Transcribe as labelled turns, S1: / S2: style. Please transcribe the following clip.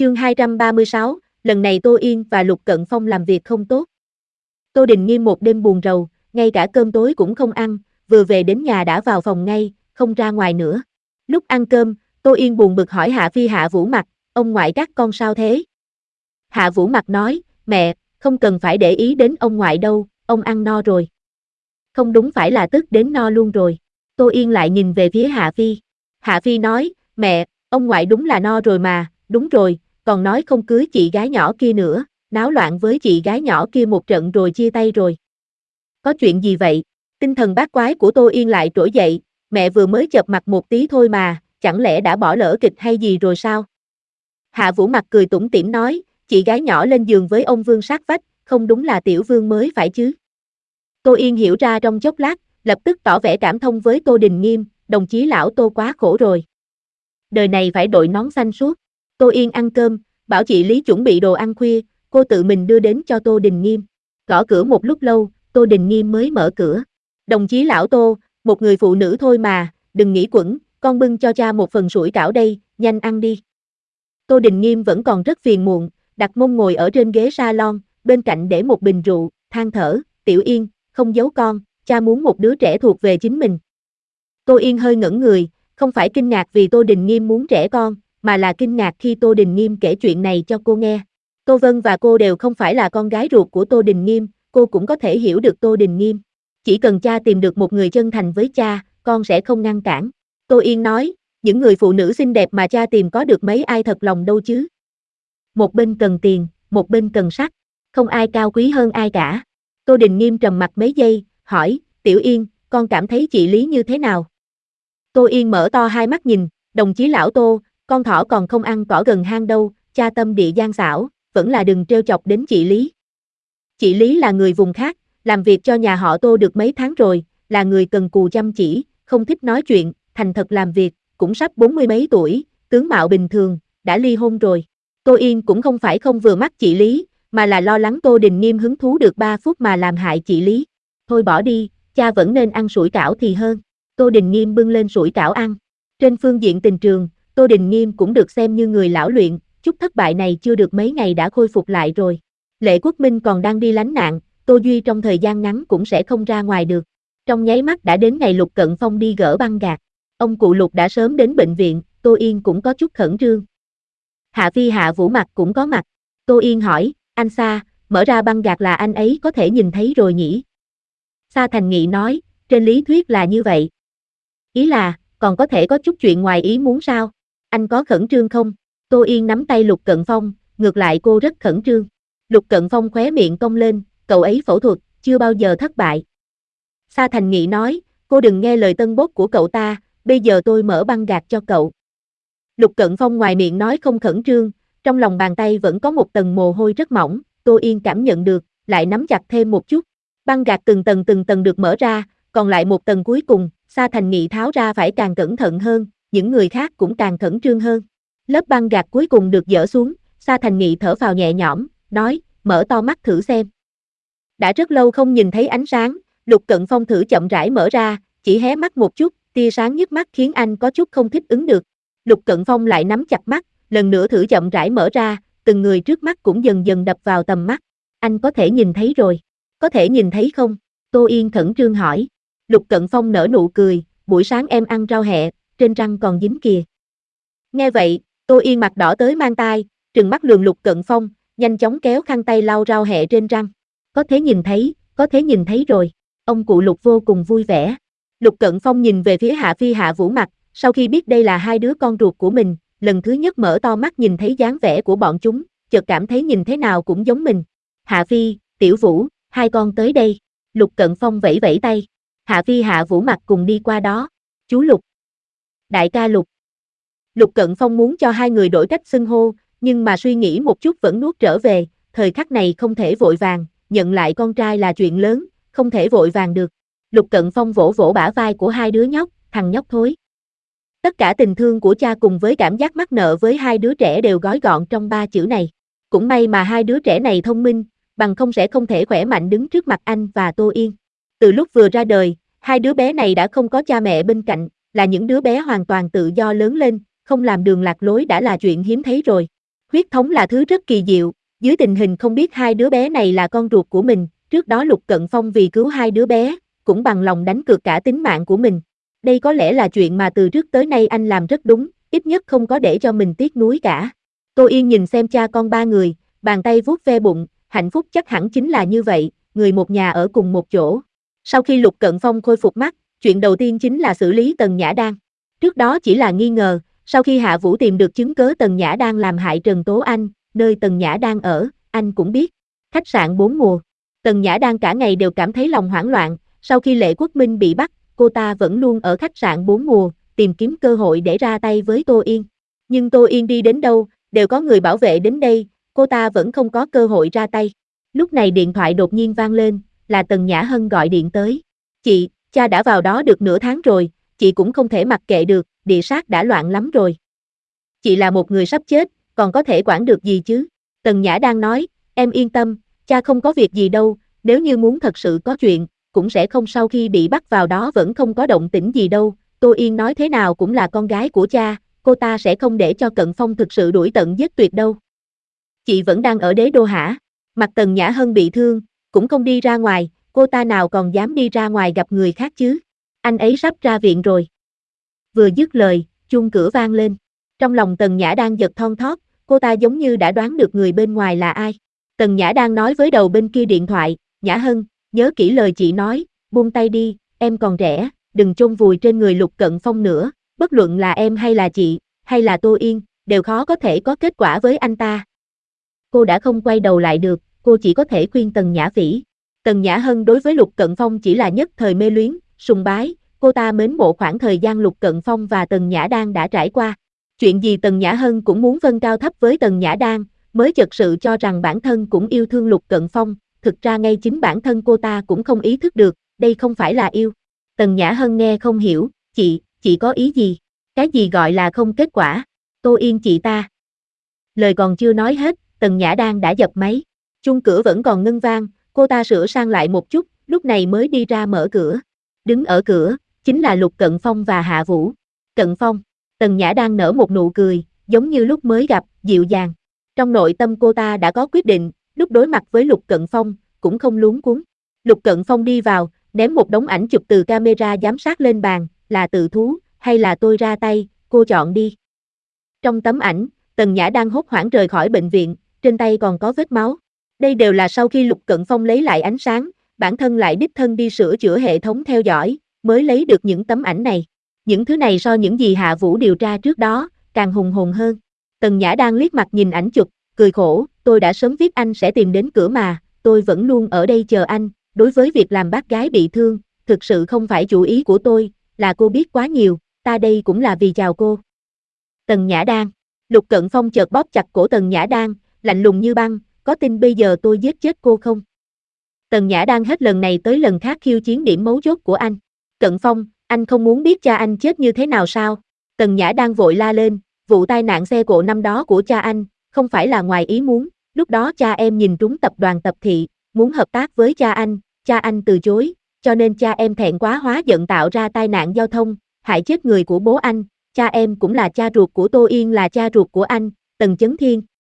S1: Chương 236, lần này Tô Yên và Lục Cận Phong làm việc không tốt. Tô Đình Nghiêm một đêm buồn rầu, ngay cả cơm tối cũng không ăn, vừa về đến nhà đã vào phòng ngay, không ra ngoài nữa. Lúc ăn cơm, Tô Yên buồn bực hỏi Hạ Phi Hạ Vũ Mặc, ông ngoại các con sao thế? Hạ Vũ Mặc nói, mẹ, không cần phải để ý đến ông ngoại đâu, ông ăn no rồi. Không đúng phải là tức đến no luôn rồi. Tô Yên lại nhìn về phía Hạ Phi. Hạ Phi nói, mẹ, ông ngoại đúng là no rồi mà, đúng rồi, còn nói không cưới chị gái nhỏ kia nữa, náo loạn với chị gái nhỏ kia một trận rồi chia tay rồi. Có chuyện gì vậy? Tinh thần bát quái của Tô Yên lại trỗi dậy, mẹ vừa mới chợp mặt một tí thôi mà, chẳng lẽ đã bỏ lỡ kịch hay gì rồi sao? Hạ Vũ Mặc cười tủm tỉm nói, chị gái nhỏ lên giường với ông Vương sát vách, không đúng là Tiểu Vương mới phải chứ? Tô Yên hiểu ra trong chốc lát, lập tức tỏ vẻ cảm thông với Tô Đình Nghiêm, đồng chí lão Tô quá khổ rồi. Đời này phải đội nón xanh suốt. Tô Yên ăn cơm, bảo chị Lý chuẩn bị đồ ăn khuya, cô tự mình đưa đến cho Tô Đình Nghiêm. Gõ cửa một lúc lâu, Tô Đình Nghiêm mới mở cửa. Đồng chí lão Tô, một người phụ nữ thôi mà, đừng nghĩ quẩn, con bưng cho cha một phần sủi cảo đây, nhanh ăn đi. Tô Đình Nghiêm vẫn còn rất phiền muộn, đặt mông ngồi ở trên ghế salon, bên cạnh để một bình rượu, than thở, Tiểu Yên, không giấu con, cha muốn một đứa trẻ thuộc về chính mình. Tô Yên hơi ngẩn người, không phải kinh ngạc vì Tô Đình Nghiêm muốn trẻ con, mà là kinh ngạc khi Tô Đình Nghiêm kể chuyện này cho cô nghe. Tô Vân và cô đều không phải là con gái ruột của Tô Đình Nghiêm, cô cũng có thể hiểu được Tô Đình Nghiêm. Chỉ cần cha tìm được một người chân thành với cha, con sẽ không ngăn cản. Tô Yên nói, những người phụ nữ xinh đẹp mà cha tìm có được mấy ai thật lòng đâu chứ. Một bên cần tiền, một bên cần sắc, không ai cao quý hơn ai cả. Tô Đình Nghiêm trầm mặt mấy giây, hỏi, Tiểu Yên, con cảm thấy chị Lý như thế nào? Tô Yên mở to hai mắt nhìn, đồng chí lão Tô, con thỏ còn không ăn cỏ gần hang đâu, cha tâm địa gian xảo, vẫn là đừng trêu chọc đến chị Lý. Chị Lý là người vùng khác, làm việc cho nhà họ Tô được mấy tháng rồi, là người cần cù chăm chỉ, không thích nói chuyện, thành thật làm việc, cũng sắp 40 mấy tuổi, tướng mạo bình thường, đã ly hôn rồi. Tô Yên cũng không phải không vừa mắt chị Lý, mà là lo lắng Tô Đình Nghiêm hứng thú được 3 phút mà làm hại chị Lý. Thôi bỏ đi, cha vẫn nên ăn sủi cảo thì hơn. Tô Đình Nghiêm bưng lên sủi cảo ăn. Trên phương diện tình trường, Tô Đình Nghiêm cũng được xem như người lão luyện, chút thất bại này chưa được mấy ngày đã khôi phục lại rồi. Lệ Quốc Minh còn đang đi lánh nạn, Tô Duy trong thời gian ngắn cũng sẽ không ra ngoài được. Trong nháy mắt đã đến ngày Lục Cận Phong đi gỡ băng gạc. Ông cụ Lục đã sớm đến bệnh viện, Tô Yên cũng có chút khẩn trương. Hạ Phi Hạ Vũ Mặc cũng có mặt. Tô Yên hỏi, anh Sa, mở ra băng gạc là anh ấy có thể nhìn thấy rồi nhỉ? Sa Thành Nghị nói, trên lý thuyết là như vậy. Ý là, còn có thể có chút chuyện ngoài ý muốn sao? Anh có khẩn trương không? Tô Yên nắm tay Lục Cận Phong, ngược lại cô rất khẩn trương. Lục Cận Phong khóe miệng cong lên, cậu ấy phẫu thuật, chưa bao giờ thất bại. Sa Thành Nghị nói, cô đừng nghe lời tân bốc của cậu ta, bây giờ tôi mở băng gạc cho cậu. Lục Cận Phong ngoài miệng nói không khẩn trương, trong lòng bàn tay vẫn có một tầng mồ hôi rất mỏng, Tô Yên cảm nhận được, lại nắm chặt thêm một chút. Băng gạc từng tầng được mở ra, còn lại một tầng cuối cùng, Sa Thành Nghị tháo ra phải càng cẩn thận hơn, những người khác cũng càng khẩn trương hơn. Lớp băng gạc cuối cùng được dỡ xuống, Sa Thành Nghị thở phào nhẹ nhõm, nói, mở to mắt thử xem. Đã rất lâu không nhìn thấy ánh sáng, Lục Cận Phong thử chậm rãi mở ra, chỉ hé mắt một chút, tia sáng nhức mắt khiến anh có chút không thích ứng được. Lục Cận Phong lại nắm chặt mắt, lần nữa thử chậm rãi mở ra, từng người trước mắt cũng dần dần đập vào tầm mắt. Anh có thể nhìn thấy rồi. Có thể nhìn thấy không? Tô Yên khẩn trương hỏi. Lục Cận Phong nở nụ cười, buổi sáng em ăn rau hẹ, trên răng còn dính kìa. Nghe vậy, Tô Yên mặt đỏ tới mang tai, trừng mắt lườm Lục Cận Phong, nhanh chóng kéo khăn tay lau rau hẹ trên răng. Có thể nhìn thấy rồi. Ông cụ Lục vô cùng vui vẻ. Lục Cận Phong nhìn về phía Hạ Phi Hạ Vũ Mặc, sau khi biết đây là hai đứa con ruột của mình, lần thứ nhất mở to mắt nhìn thấy dáng vẻ của bọn chúng, chợt cảm thấy nhìn thế nào cũng giống mình. Hạ Phi, Tiểu Vũ, hai con tới đây. Lục Cận Phong vẫy vẫy tay. Hạ Phi Hạ Vũ Mặc cùng đi qua đó. Chú Lục. Đại ca Lục. Lục Cận Phong muốn cho hai người đổi cách xưng hô, nhưng mà suy nghĩ một chút vẫn nuốt trở về, thời khắc này không thể vội vàng, nhận lại con trai là chuyện lớn, không thể vội vàng được. Lục Cận Phong vỗ vỗ bả vai của hai đứa nhóc, thằng nhóc thối. Tất cả tình thương của cha cùng với cảm giác mắc nợ với hai đứa trẻ đều gói gọn trong 3 chữ này. Cũng may mà hai đứa trẻ này thông minh, bằng không sẽ không thể khỏe mạnh đứng trước mặt anh và Tô Yên. Từ lúc vừa ra đời, hai đứa bé này đã không có cha mẹ bên cạnh, là những đứa bé hoàn toàn tự do lớn lên, không làm đường lạc lối đã là chuyện hiếm thấy rồi. Huyết thống là thứ rất kỳ diệu, dưới tình hình không biết hai đứa bé này là con ruột của mình, trước đó Lục Cận Phong vì cứu hai đứa bé, cũng bằng lòng đánh cược cả tính mạng của mình. Đây có lẽ là chuyện mà từ trước tới nay anh làm rất đúng, ít nhất không có để cho mình tiếc nuối cả. Tô Yên nhìn xem cha con ba người, bàn tay vuốt ve bụng, hạnh phúc chắc hẳn chính là như vậy, người một nhà ở cùng một chỗ. Sau khi Lục Cận Phong khôi phục mắt, chuyện đầu tiên chính là xử lý Tần Nhã Đan. Trước đó chỉ là nghi ngờ, sau khi Hạ Vũ tìm được chứng cớ Tần Nhã Đan làm hại Trần Tố Anh, nơi Tần Nhã Đan ở, anh cũng biết. Khách sạn 4 mùa. Tần Nhã Đan cả ngày đều cảm thấy lòng hoảng loạn, sau khi Lệ Quốc Minh bị bắt, cô ta vẫn luôn ở khách sạn 4 mùa, tìm kiếm cơ hội để ra tay với Tô Yên. Nhưng Tô Yên đi đến đâu, đều có người bảo vệ đến đây, cô ta vẫn không có cơ hội ra tay. Lúc này điện thoại đột nhiên vang lên, là Tần Nhã Hân gọi điện tới. Chị, cha đã vào đó được nửa tháng rồi, chị cũng không thể mặc kệ được, địa sát đã loạn lắm rồi. Chị là một người sắp chết, còn có thể quản được gì chứ? Tần Nhã đang nói, em yên tâm, cha không có việc gì đâu, nếu như muốn thật sự có chuyện, cũng sẽ không sau khi bị bắt vào đó vẫn không có động tĩnh gì đâu. Tô Yên nói thế nào cũng là con gái của cha, cô ta sẽ không để cho Cận Phong thực sự đuổi tận giết tuyệt đâu. Chị vẫn đang ở Đế Đô hả? Mặt Tần Nhã Hân bị thương, cũng không đi ra ngoài, cô ta nào còn dám đi ra ngoài gặp người khác chứ? Anh ấy sắp ra viện rồi. Vừa dứt lời, chuông cửa vang lên. Trong lòng Tần Nhã đang giật thon thót, cô ta giống như đã đoán được người bên ngoài là ai. Tần Nhã đang nói với đầu bên kia điện thoại, Nhã Hân, nhớ kỹ lời chị nói, buông tay đi, em còn trẻ, đừng chôn vùi trên người Lục Cận Phong nữa, bất luận là em hay là chị, hay là Tô Yên, đều khó có thể có kết quả với anh ta. Cô đã không quay đầu lại được, cô chỉ có thể khuyên Tần Nhã Phỉ. Tần Nhã Hân đối với Lục Cận Phong chỉ là nhất thời mê luyến, sùng bái, cô ta mến mộ khoảng thời gian Lục Cận Phong và Tần Nhã Đan đã trải qua. Chuyện gì Tần Nhã Hân cũng muốn phân cao thấp với Tần Nhã Đan, mới chợt sự cho rằng bản thân cũng yêu thương Lục Cận Phong, thực ra ngay chính bản thân cô ta cũng không ý thức được, đây không phải là yêu. Tần Nhã Hân nghe không hiểu, chị có ý gì? Cái gì gọi là không kết quả? Tô Yên chị ta. Lời còn chưa nói hết, Tần Nhã Đan đã dập máy. Chuông cửa vẫn còn ngân vang, cô ta sửa sang lại một chút, lúc này mới đi ra mở cửa. Đứng ở cửa, chính là Lục Cận Phong và Hạ Vũ. Cận Phong, Tần Nhã đang nở một nụ cười, giống như lúc mới gặp, dịu dàng. Trong nội tâm cô ta đã có quyết định, lúc đối mặt với Lục Cận Phong, cũng không luống cuống. Lục Cận Phong đi vào, ném một đống ảnh chụp từ camera giám sát lên bàn, là tự thú, hay là tôi ra tay, cô chọn đi. Trong tấm ảnh, Tần Nhã đang hốt hoảng rời khỏi bệnh viện, trên tay còn có vết máu. Đây đều là sau khi Lục Cận Phong lấy lại ánh sáng, bản thân lại đích thân đi sửa chữa hệ thống theo dõi, mới lấy được những tấm ảnh này. Những thứ này so những gì Hạ Vũ điều tra trước đó, càng hùng hồn hơn. Tần Nhã đang liếc mặt nhìn ảnh chụp, cười khổ, tôi đã sớm biết anh sẽ tìm đến cửa mà, tôi vẫn luôn ở đây chờ anh, đối với việc làm bác gái bị thương, thực sự không phải chủ ý của tôi, là cô biết quá nhiều, ta đây cũng là vì chào cô. Tần Nhã Đan, Lục Cận Phong chợt bóp chặt cổ Tần Nhã Đan, lạnh lùng như băng, có tin bây giờ tôi giết chết cô không? Tần Nhã Đan hết lần này tới lần khác khiêu chiến điểm mấu chốt của anh. Cận Phong, anh không muốn biết cha anh chết như thế nào sao? Tần Nhã Đan vội la lên, vụ tai nạn xe cộ năm đó của cha anh, không phải là ngoài ý muốn, lúc đó cha em nhìn trúng tập đoàn Tập Thị, muốn hợp tác với cha anh từ chối, cho nên cha em thẹn quá hóa giận tạo ra tai nạn giao thông, hại chết người của bố anh, cha em cũng là cha ruột của Tô Yên là cha ruột của anh, Tần Chấn Thiên,